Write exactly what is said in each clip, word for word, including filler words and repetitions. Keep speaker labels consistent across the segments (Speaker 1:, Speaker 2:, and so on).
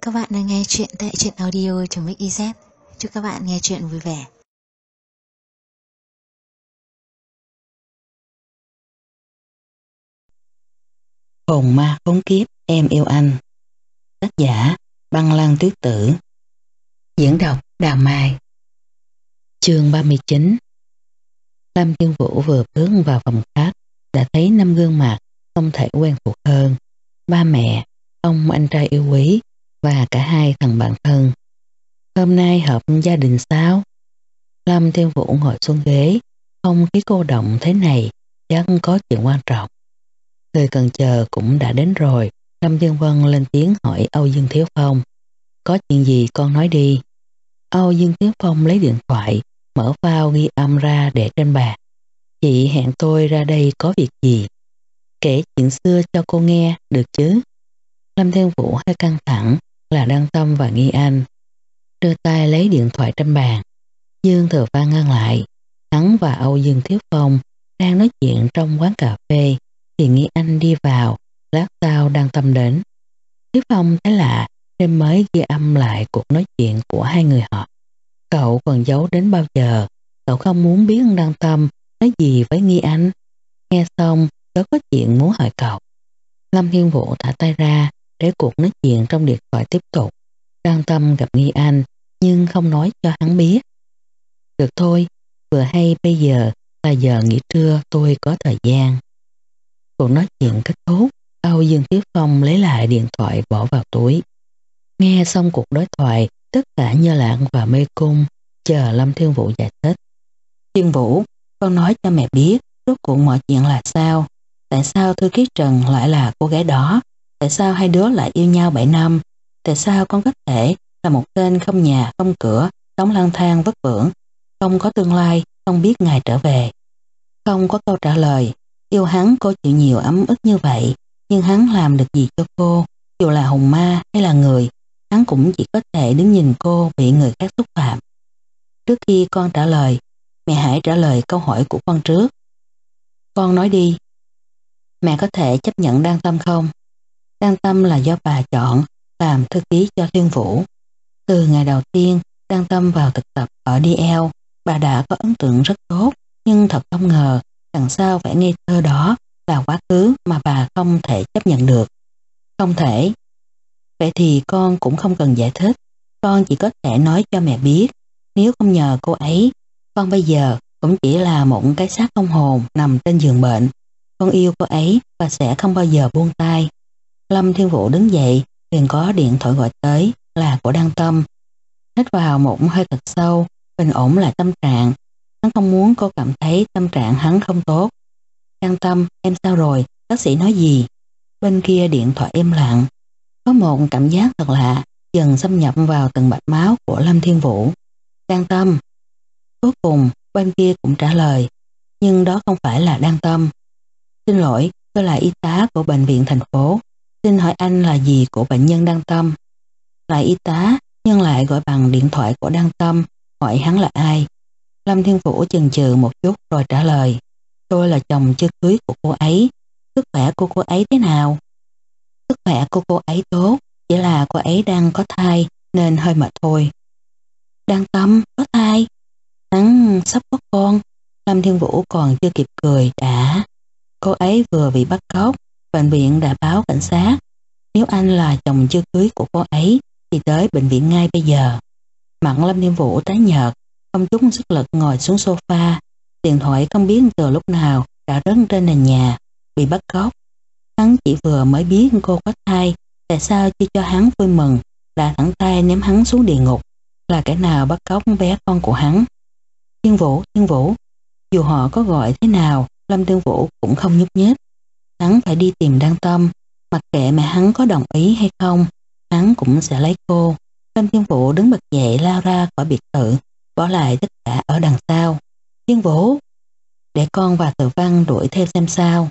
Speaker 1: các bạn đang nghe chuyện tại truyện audio.mix.iz. Chúc các bạn nghe chuyện vui vẻ.
Speaker 2: Hồn ma khốn kiếp em yêu anh. Tác giả Băng Lăng Tuyết Tử. Diễn đọc Đào Mai. Chương ba mươi chín. Lâm Thiên Vũ vừa bước vào phòng khách đã thấy năm gương mặt không thể quen thuộc hơn: ba mẹ, ông anh trai yêu quý và cả hai thằng bạn thân. Hôm nay họp gia đình sao? Lâm Thiên Vũ ngồi xuống ghế, không khí cô động thế này chắc có chuyện quan trọng. Người cần chờ cũng đã đến rồi. Lâm Dương Vân lên tiếng hỏi Âu Dương Thiếu Phong: có chuyện gì con nói đi. Âu Dương Thiếu Phong lấy điện thoại, mở file ghi âm ra để trên bàn. Chị hẹn tôi ra đây có việc gì? Kể chuyện xưa cho cô nghe được chứ? Lâm Thiên Vũ hơi căng thẳng là Đăng Tâm và Nghi Anh. Đưa tay lấy điện thoại trên bàn. Dương Thừa Văn ngăn lại. Hắn và Âu Dương Thiếu Phong đang nói chuyện trong quán cà phê thì Nghi Anh đi vào. Lát sau Đăng Tâm đến. Thiếu Phong thấy lạ nên mới ghi âm lại cuộc nói chuyện của hai người họ. Cậu còn giấu đến bao giờ? Cậu không muốn biết Đăng Tâm nói gì với Nghi Anh? Nghe xong tớ có chuyện muốn hỏi cậu. Lâm Thiên Vũ thả tay ra để cuộc nói chuyện trong điện thoại tiếp tục. Đăng Tâm gặp Nghi Anh nhưng không nói cho hắn biết. Được thôi, vừa hay bây giờ là giờ nghỉ trưa, tôi có thời gian. Cuộc nói chuyện kết thúc, Âu Dương Thiếu Phong lấy lại điện thoại bỏ vào túi. Nghe xong cuộc đối thoại, tất cả nhơ lạng và mê cung, chờ Lâm Thiên Vũ giải thích. Thiên Vũ, con nói cho mẹ biết rốt cuộc mọi chuyện là sao? Tại sao Thư Ký Trần lại là cô gái đó? Tại sao hai đứa lại yêu nhau bảy năm? Tại sao con có thể là một tên không nhà không cửa, sống lang thang vất vưởng, không có tương lai, không biết ngày trở về? Không có câu trả lời. Yêu hắn cô chịu nhiều ấm ức như vậy, nhưng hắn làm được gì cho cô? Dù là hồn ma hay là người, hắn cũng chỉ có thể đứng nhìn cô bị người khác xúc phạm. Trước khi con trả lời, mẹ hãy trả lời câu hỏi của con trước. Con nói đi. Mẹ có thể chấp nhận Đăng Tâm không? Đăng Tâm là do bà chọn làm thư ký cho Thiên Vũ. Từ ngày đầu tiên Đăng Tâm vào thực tập ở đê lờ, bà đã có ấn tượng rất tốt, nhưng thật không ngờ đằng sau vẻ ngây thơ đó là quá khứ mà bà không thể chấp nhận được. Không thể. Vậy thì con cũng không cần giải thích, con chỉ có thể nói cho mẹ biết, nếu không nhờ cô ấy, con bây giờ cũng chỉ là một cái xác không hồn nằm trên giường bệnh. Con yêu cô ấy và sẽ không bao giờ buông tay. Lâm Thiên Vũ đứng dậy, liền có điện thoại gọi tới, là của Đăng Tâm. Hít vào một hơi thật sâu, bình ổn lại tâm trạng. Hắn không muốn cô cảm thấy tâm trạng hắn không tốt. Đăng Tâm, em sao rồi? Bác sĩ nói gì? Bên kia điện thoại im lặng. Có một cảm giác thật lạ dần xâm nhập vào từng mạch máu của Lâm Thiên Vũ. Đăng Tâm. Cuối cùng bên kia cũng trả lời, nhưng đó không phải là Đăng Tâm. Xin lỗi, tôi là y tá của bệnh viện thành phố. Xin hỏi anh là gì của bệnh nhân Đăng Tâm? Là y tá, nhưng lại gọi bằng điện thoại của Đăng Tâm, hỏi hắn là ai. Lâm Thiên Vũ chần chừ một chút rồi trả lời, tôi là chồng chưa cưới của cô ấy. Sức khỏe của cô ấy thế nào? Sức khỏe của cô ấy tốt, chỉ là cô ấy đang có thai nên hơi mệt thôi. Đăng Tâm có thai? Hắn sắp có con. Lâm Thiên Vũ còn chưa kịp cười đã. Cô ấy vừa bị bắt cóc, bệnh viện đã báo cảnh sát. Nếu anh là chồng chưa cưới của cô ấy thì tới bệnh viện ngay bây giờ. Mặt Lâm Thiên Vũ tái nhợt, không chút sức lực ngồi xuống sofa. Điện thoại không biết từ lúc nào đã rớt trên nền nhà. Bị bắt cóc. Hắn chỉ vừa mới biết cô có thai, tại sao chưa cho hắn vui mừng, là thẳng tay ném hắn xuống địa ngục. Là kẻ nào bắt cóc bé con của hắn? Thiên Vũ, Thiên Vũ. Dù họ có gọi thế nào, Lâm Thiên Vũ cũng không nhúc nhích. Hắn phải đi tìm Đăng Tâm, mặc kệ mẹ hắn có đồng ý hay không, hắn cũng sẽ lấy cô. Lâm Thiên Vũ đứng bật dậy lao ra khỏi biệt thự, bỏ lại tất cả ở đằng sau. Thiên Vũ, để con và Tự Văn đuổi theo xem sao.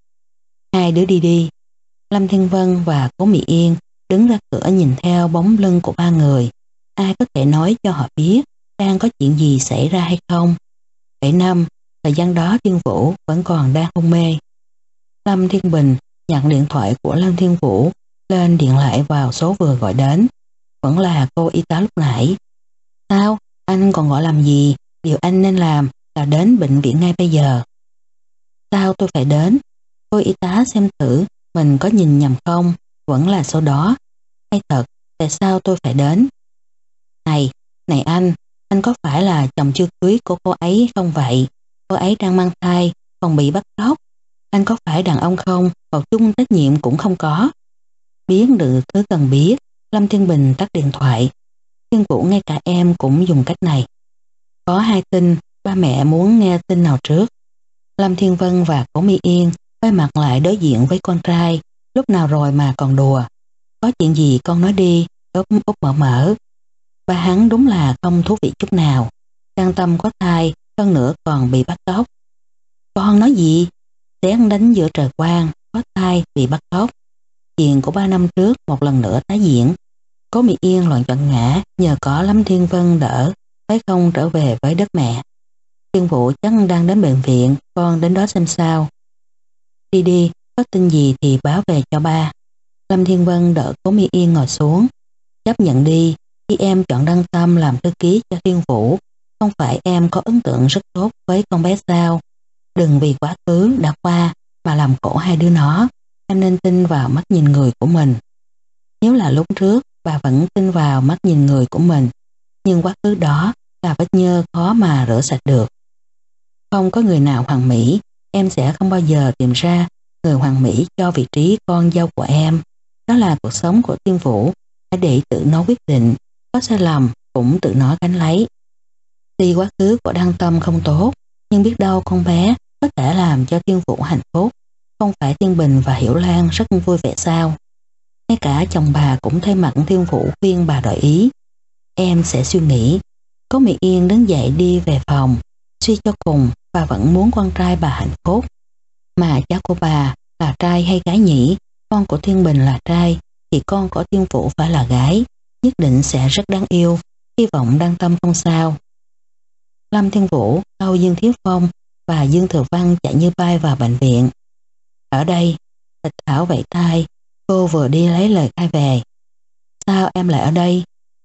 Speaker 2: Hai đứa đi đi. Lâm Thiên Vân và Cố Mỹ Yên đứng ra cửa nhìn theo bóng lưng của ba người. Ai có thể nói cho họ biết đang có chuyện gì xảy ra hay không? Bảy năm, thời gian đó Thiên Vũ vẫn còn đang hôn mê. Lâm Thiên Bình nhận điện thoại của Lâm Thiên Vũ, lên điện lại vào số vừa gọi đến. vẫn là cô y tá lúc nãy. Sao? Anh còn gọi làm gì? Điều anh nên làm là đến bệnh viện ngay bây giờ. Sao tôi phải đến? Cô y tá xem thử mình có nhìn nhầm không? Vẫn là số đó. Hay thật, tại sao tôi phải đến? Này, này anh, anh có phải là chồng chưa cưới của cô ấy không vậy? Cô ấy đang mang thai, còn bị bắt cóc. Anh có phải đàn ông không? Một chút trách nhiệm cũng không có. Biết được thứ cần biết, Lâm Thiên Bình tắt điện thoại. Thiên Vũ ngay cả em cũng dùng cách này. Có hai tin, ba mẹ muốn nghe tin nào trước. Lâm Thiên Vân và Cố Mi Yên quay mặt lại đối diện với con trai. Lúc nào rồi mà còn đùa. Có chuyện gì con nói đi, úp úp mở mở. Ba hắn đúng là không thú vị chút nào. Trang Tâm có thai, hơn nữa còn bị bắt cóc. Con nói gì? Xét đánh giữa trời quang, có thai, bị bắt cóc. Chuyện của ba năm trước một lần nữa tái diễn. Cố Mi Yên loạn trọn ngã, nhờ có Lâm Thiên Vân đỡ, phải không trở về với đất mẹ. Thiên Vũ chắc đang đến bệnh viện, con đến đó xem sao. Đi đi, có tin gì thì báo về cho ba. Lâm Thiên Vân đỡ Cố Mi Yên ngồi xuống. Chấp nhận đi, khi em chọn Đăng Tâm làm thư ký cho Thiên Vũ, không phải em có ấn tượng rất tốt với con bé sao? Đừng vì quá khứ đã qua mà làm khổ hai đứa nó. Em nên tin vào mắt nhìn người của mình. Nếu là lúc trước bà vẫn tin vào mắt nhìn người của mình, nhưng quá khứ đó là vết nhơ khó mà rửa sạch được. Không có người nào hoàn mỹ, em sẽ không bao giờ tìm ra người hoàn mỹ cho vị trí con dâu của em. Đó là cuộc sống của Thiên Vũ, hãy để tự nó quyết định, có sai lầm cũng tự nó gánh lấy. Tuy quá khứ của Đăng Tâm không tốt, nhưng biết đâu con bé có thể làm cho Thiên Vũ hạnh phúc. Không phải Thiên Bình và Hiểu Lan rất vui vẻ sao? Ngay cả chồng bà cũng thay mặt Thiên Vũ khuyên bà đổi ý. Em sẽ suy nghĩ. Cố Mi Yên đứng dậy đi về phòng. Suy cho cùng, bà vẫn muốn con trai bà hạnh phúc. Mà cháu của bà là trai hay gái nhỉ? Con của Thiên Bình là trai, thì con của Thiên Vũ phải là gái. Nhất định sẽ rất đáng yêu. Hy vọng Đăng Tâm không sao. Lâm Thiên Vũ, Âu Dương Thiếu Phong và Dương Thừa Văn chạy như bay vào bệnh viện. Ở đây, Tịch Thảo vẫy tay, cô vừa đi lấy lời khai về. Sao em lại ở đây?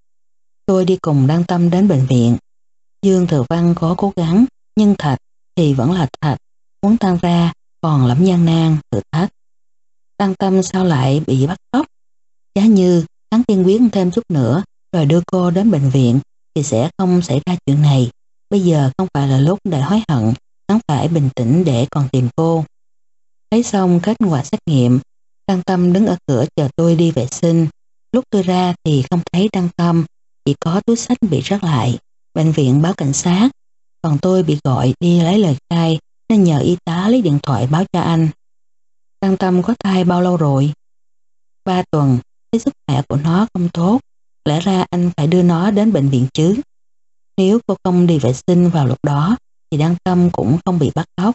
Speaker 2: Tôi đi cùng Đăng Tâm đến bệnh viện. Dương Thừa Văn có cố gắng, nhưng thạch thì vẫn là thạch, muốn tan ra còn lắm gian nan, thử thách. Đăng Tâm sao lại bị bắt cóc? Giá như hắn tiên quyết thêm chút nữa rồi đưa cô đến bệnh viện thì sẽ không xảy ra chuyện này. Bây giờ không phải là lúc để hối hận, hắn phải bình tĩnh để còn tìm cô. Lấy xong kết quả xét nghiệm, Đăng Tâm đứng ở cửa chờ tôi đi vệ sinh. Lúc tôi ra thì không thấy Đăng Tâm, chỉ có túi xách bị rớt lại. Bệnh viện báo cảnh sát, còn tôi bị gọi đi lấy lời khai nên nhờ y tá lấy điện thoại báo cho anh. Đăng Tâm có thai bao lâu rồi? Ba tuần, thấy sức khỏe của nó không tốt, lẽ ra anh phải đưa nó đến bệnh viện chứ. Nếu cô không đi vệ sinh vào lúc đó thì Đăng Tâm cũng không bị bắt cóc.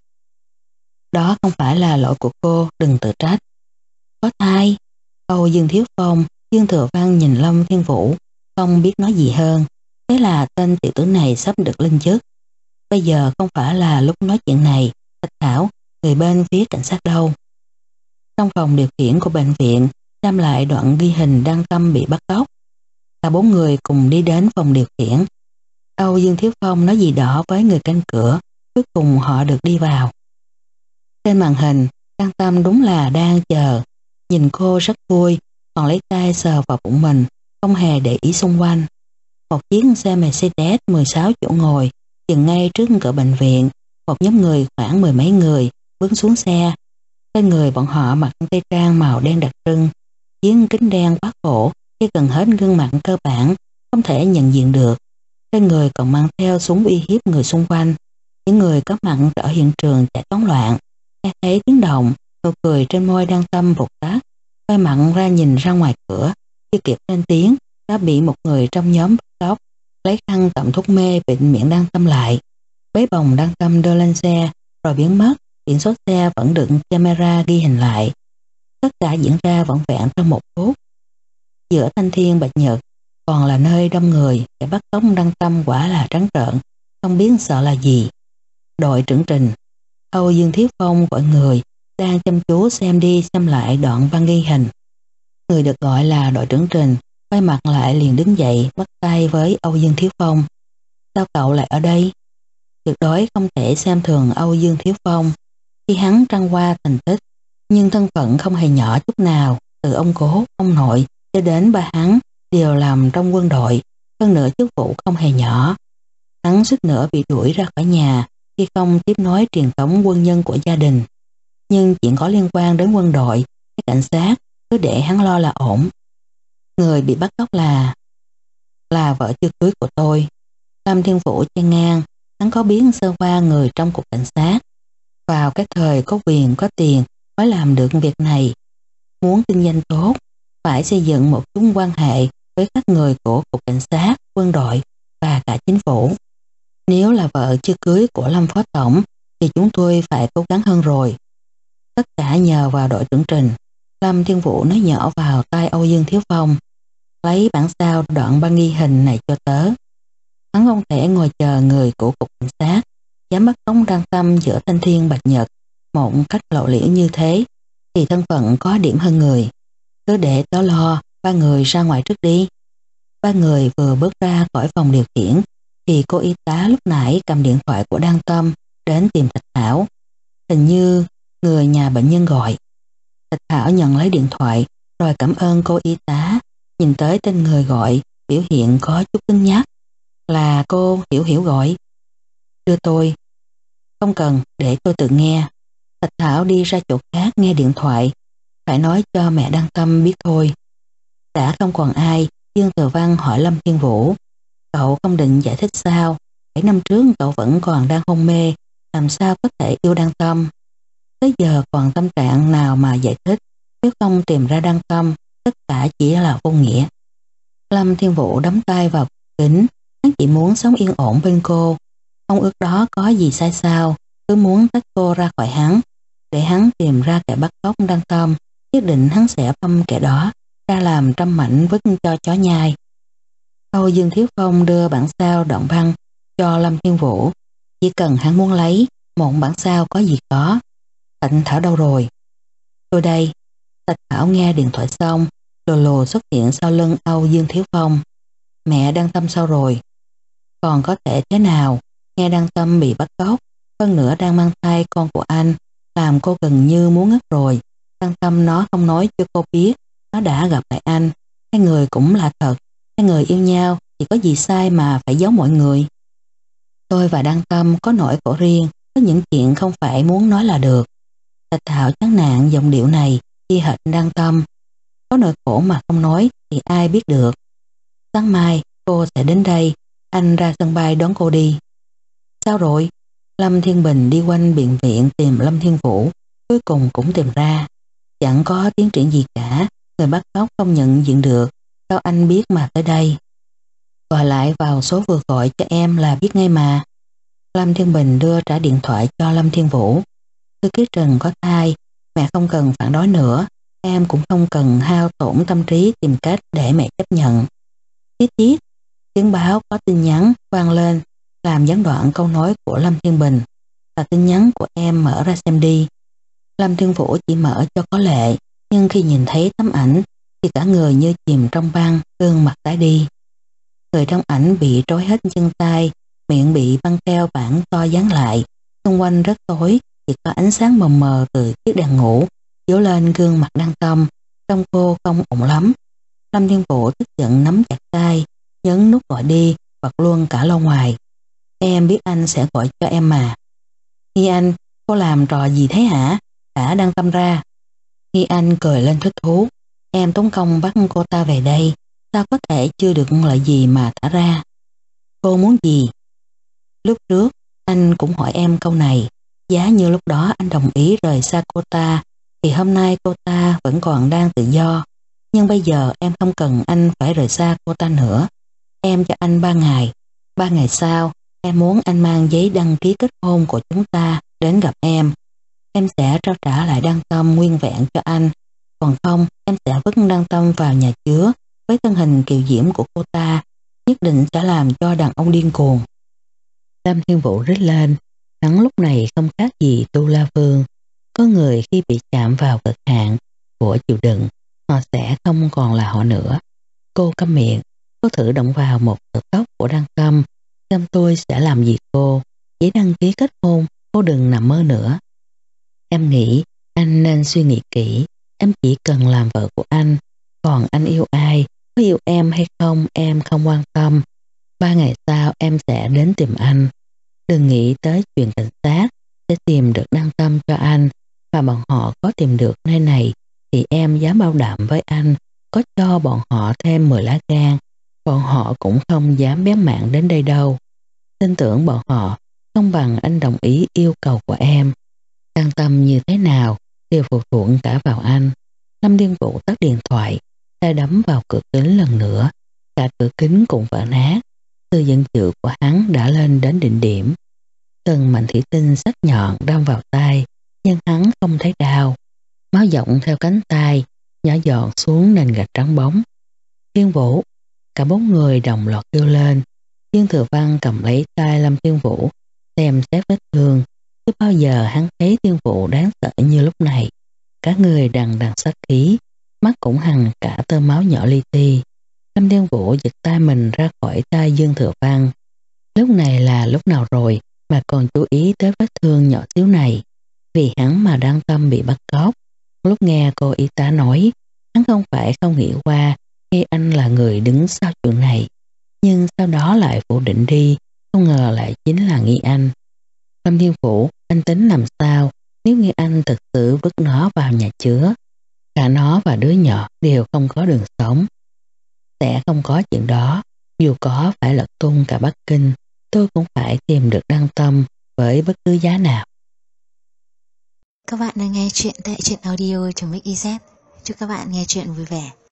Speaker 2: Đó không phải là lỗi của cô, đừng tự trách. Có thai? Âu Dương Thiếu Phong, Dương Thừa Văn nhìn Lâm Thiên Vũ, không biết nói gì hơn. Thế là tên tiểu tử này sắp được lên chức. Bây giờ không phải là lúc nói chuyện này. Thạch Thảo, người bên phía cảnh sát đâu? Trong phòng điều khiển của bệnh viện, xem lại đoạn ghi hình Đăng Tâm bị bắt cóc. Cả bốn người cùng đi đến phòng điều khiển. Âu Dương Thiếu Phong nói gì đó với người canh cửa, cuối cùng họ được đi vào. Trên màn hình, Đăng Tâm đúng là đang chờ. Nhìn cô rất vui, còn lấy tay sờ vào bụng mình, không hề để ý xung quanh. Một chiếc xe Mercedes mười sáu chỗ ngồi dừng ngay trước cửa bệnh viện. Một nhóm người khoảng mười mấy người bước xuống xe. Trên người bọn họ mặc tây trang màu đen đặc trưng, chiếc kính đen quá cổ khi gần hết gương mặt cơ bản không thể nhận diện được. Trên người còn mang theo súng uy hiếp người xung quanh. Những người có mặt ở hiện trường chạy toán loạn. Nghe thấy tiếng động, nụ cười trên môi Đăng Tâm vụt tắt, quay mặt ra nhìn ra ngoài cửa, chưa kịp lên tiếng đã bị một người trong nhóm bắt cóc, lấy khăn tẩm thuốc mê bịt miệng Đăng Tâm lại, bế bồng Đăng Tâm đưa lên xe rồi biến mất. Biển số xe vẫn được camera ghi hình lại. Tất cả diễn ra vỏn vẹn trong một phút. Giữa thanh thiên bạch nhật còn là nơi đông người, kẻ bắt cóc Đăng Tâm quả là trắng trợn, không biết sợ là gì. Đội trưởng Trình, Âu Dương Thiếu Phong gọi người đang chăm chú xem đi xem lại đoạn băng ghi hình. Người được gọi là đội trưởng Trình quay mặt lại liền đứng dậy bắt tay với Âu Dương Thiếu Phong. Sao cậu lại ở đây? Tuyệt đối không thể xem thường Âu Dương Thiếu Phong. Khi hắn trăng qua thành tích, nhưng thân phận không hề nhỏ chút nào, từ ông cố, ông nội cho đến ba hắn đều làm trong quân đội, hơn nữa chức vụ không hề nhỏ. Hắn suýt nữa bị đuổi ra khỏi nhà khi không tiếp nối truyền thống quân nhân của gia đình. Nhưng chuyện có liên quan đến quân đội hay cảnh sát cứ để hắn lo là ổn. Người bị bắt cóc là là vợ chưa cưới của tôi. Lâm Thiên Vũ chen ngang, hắn có biết sơ qua người trong cục cảnh sát. Vào cái thời có quyền có tiền mới làm được việc này. Muốn kinh doanh tốt, phải xây dựng một chút quan hệ với các người của cục cảnh sát, quân đội và cả chính phủ. Nếu là vợ chưa cưới của Lâm Phó Tổng thì chúng tôi phải cố gắng hơn rồi. Tất cả nhờ vào đội trưởng Trình. Lâm Thiên Vũ nói nhỏ vào tai Âu Dương Thiếu Phong. Lấy bản sao đoạn băng ghi hình này cho tớ. Hắn không thể ngồi chờ người của cục cảnh sát dám bắt cóc Đăng Tâm giữa thanh thiên bạch nhật một cách lộ liễu như thế thì thân phận có điểm hơn người. Cứ để tớ lo, ba người ra ngoài trước đi. Ba người vừa bước ra khỏi phòng điều khiển thì cô y tá lúc nãy cầm điện thoại của Đăng Tâm đến tìm Thạch Thảo. Hình như người nhà bệnh nhân gọi. Thạch Thảo nhận lấy điện thoại rồi cảm ơn cô y tá, nhìn tới tên người gọi biểu hiện có chút cứng nhắc. Là cô Hiểu Hiểu gọi. Đưa tôi. Không cần, để tôi tự nghe. Thạch Thảo đi ra chỗ khác nghe điện thoại. Phải nói cho mẹ Đăng Tâm biết thôi. Đã không còn ai, Dương Từ Văn hỏi Lâm Thiên Vũ. Cậu không định giải thích sao? Bảy năm trước cậu vẫn còn đang hôn mê, làm sao có thể yêu Đăng Tâm? Tới giờ còn tâm trạng nào mà giải thích? Nếu không tìm ra Đăng Tâm, tất cả chỉ là vô nghĩa. Lâm Thiên Vũ đắm tay vào kính. Hắn chỉ muốn sống yên ổn bên cô. Không ước đó có gì sai sao, cứ muốn tách cô ra khỏi hắn. Để hắn tìm ra kẻ bắt cóc Đăng Tâm, nhất định hắn sẽ băm kẻ đó ra làm trăm mảnh vứt cho chó nhai. Âu Dương Thiếu Phong đưa bản sao đoạn băng cho Lâm Thiên Vũ. Chỉ cần hắn muốn lấy, một bản sao có gì có. Thạch Thảo đâu rồi? Tôi đây. Thạch Thảo nghe điện thoại xong, lồ lồ xuất hiện sau lưng Âu Dương Thiếu Phong. Mẹ Đăng Tâm sao rồi? Còn có thể thế nào? Nghe Đăng Tâm bị bắt cóc, hơn nữa đang mang thai con của anh, làm cô gần như muốn ngất rồi. Đăng Tâm nó không nói cho cô biết nó đã gặp lại anh. Hai người cũng là thật. Hai người yêu nhau thì có gì sai mà phải giấu mọi người. Tôi và Đăng Tâm có nỗi khổ riêng, có những chuyện không phải muốn nói là được. Thạch Thảo chán nản giọng điệu này khi hệt Đăng Tâm. Có nỗi khổ mà không nói thì ai biết được. Sáng mai cô sẽ đến đây, anh ra sân bay đón cô đi. Sao rồi? Lâm Thiên Bình đi quanh bệnh viện tìm Lâm Thiên Vũ, cuối cùng cũng tìm ra. Chẳng có tiến triển gì cả, người bắt cóc không nhận diện được, sao anh biết mà tới đây? Gọi lại vào số vừa gọi cho em là biết ngay mà. Lâm Thiên Bình đưa trả điện thoại cho Lâm Thiên Vũ. Thư ký Trần có thai, mẹ không cần phản đối nữa, em cũng không cần hao tổn tâm trí tìm cách để mẹ chấp nhận. Tiết tiết, tiếng báo có tin nhắn vang lên, làm gián đoạn câu nói của Lâm Thiên Bình. Là tin nhắn của em, mở ra xem đi. Lâm Thiên Vũ chỉ mở cho có lệ, nhưng khi nhìn thấy tấm ảnh thì cả người như chìm trong băng, gương mặt tái đi. Người trong ảnh bị trói hết chân tay, miệng bị băng keo bản to dán lại, xung quanh rất tối, chỉ có ánh sáng mờ mờ từ chiếc đèn ngủ chiếu lên gương mặt Đăng Tâm, trông cô không ổn lắm. Lâm Thiên Vũ tức giận nắm chặt tay, nhấn nút gọi đi, bật luôn cả loa ngoài. Em biết anh sẽ gọi cho em mà. Nghi Anh, cô làm trò gì thế hả? Thả Đăng Tâm ra. Nghi Anh cười lên thích thú. Em tốn công bắt cô ta về đây, sao có thể chưa được lợi gì mà thả ra? Cô muốn gì? Lúc trước, anh cũng hỏi em câu này. Giá như lúc đó anh đồng ý rời xa cô ta, thì hôm nay cô ta vẫn còn đang tự do. Nhưng bây giờ em không cần anh phải rời xa cô ta nữa. Em cho anh ba ngày. Ba ngày sau, em muốn anh mang giấy đăng ký kết hôn của chúng ta đến gặp em. Em sẽ trao trả lại Đăng Tâm nguyên vẹn cho anh. Còn không, em sẽ vứt Đăng Tâm vào nhà chứa với thân hình kiều diễm của cô ta, nhất định sẽ làm cho đàn ông điên cuồng. Lâm Thiên Vũ rít lên, hắn lúc này không khác gì Tu La Vương. Có người khi bị chạm vào cực hạn của chịu đựng, họ sẽ không còn là họ nữa. cô câm miệng, cô thử động vào một sợi tóc của Đăng Tâm, xem tôi sẽ làm gì cô. Chỉ đăng ký kết hôn, cô đừng nằm mơ nữa. Em nghĩ anh nên suy nghĩ kỹ, em chỉ cần làm vợ của anh, còn anh yêu ai, có yêu em hay không em không quan tâm. Ba ngày sau em sẽ đến tìm anh. Đừng nghĩ tới chuyện cảnh sát sẽ tìm được Đăng Tâm cho anh, và bọn họ có tìm được nơi này thì em dám bảo đảm với anh, có cho bọn họ thêm mười lá gan, bọn họ cũng không dám bén mảng đến đây đâu. Tin tưởng bọn họ không bằng anh đồng ý yêu cầu của em. Đăng Tâm như thế nào đều phụ thuộc cả vào anh. Lâm Thiên Vũ tắt điện thoại, tay đấm vào cửa kính lần nữa, cả cửa kính cũng vỡ nát. Sự giận dữ của hắn đã lên đến đỉnh điểm. Từng mảnh thủy tinh sắc nhọn đâm vào tay, nhưng hắn không thấy đau. Máu dọng theo cánh tay, nhỏ giọt xuống nền gạch trắng bóng. Thiên Vũ! Cả bốn người đồng loạt kêu lên. Dương Thừa Văn cầm lấy tay Lâm Thiên Vũ, xem xét vết thương. Chưa bao giờ hắn thấy Thiên Vũ đáng sợ như lúc này. Cả người đằng đằng sát khí, mắt cũng hằn cả tơ máu nhỏ li ti. Lâm Thiên Vũ giật tay mình ra khỏi tay Dương Thừa Văn. Lúc này là lúc nào rồi mà còn chú ý tới vết thương nhỏ xíu này. Vì hắn mà Đăng Tâm bị bắt cóc. Lúc nghe cô y tá nói, hắn không phải không nghĩ qua khi anh là người đứng sau chuyện này. Nhưng sau đó lại phủ định đi, không ngờ lại chính là nghi anh. Lâm Thiên Vũ, anh tính làm sao nếu như anh thực sự vứt nó vào nhà chứa? Cả nó và đứa nhỏ đều không có đường sống. Sẽ không có chuyện đó. Dù có phải lật tung cả Bắc Kinh, tôi cũng phải tìm được Đăng Tâm với bất cứ giá nào.
Speaker 1: Các bạn đang nghe chuyện tại truyện audio.mixyz. Chúc các bạn nghe chuyện vui vẻ.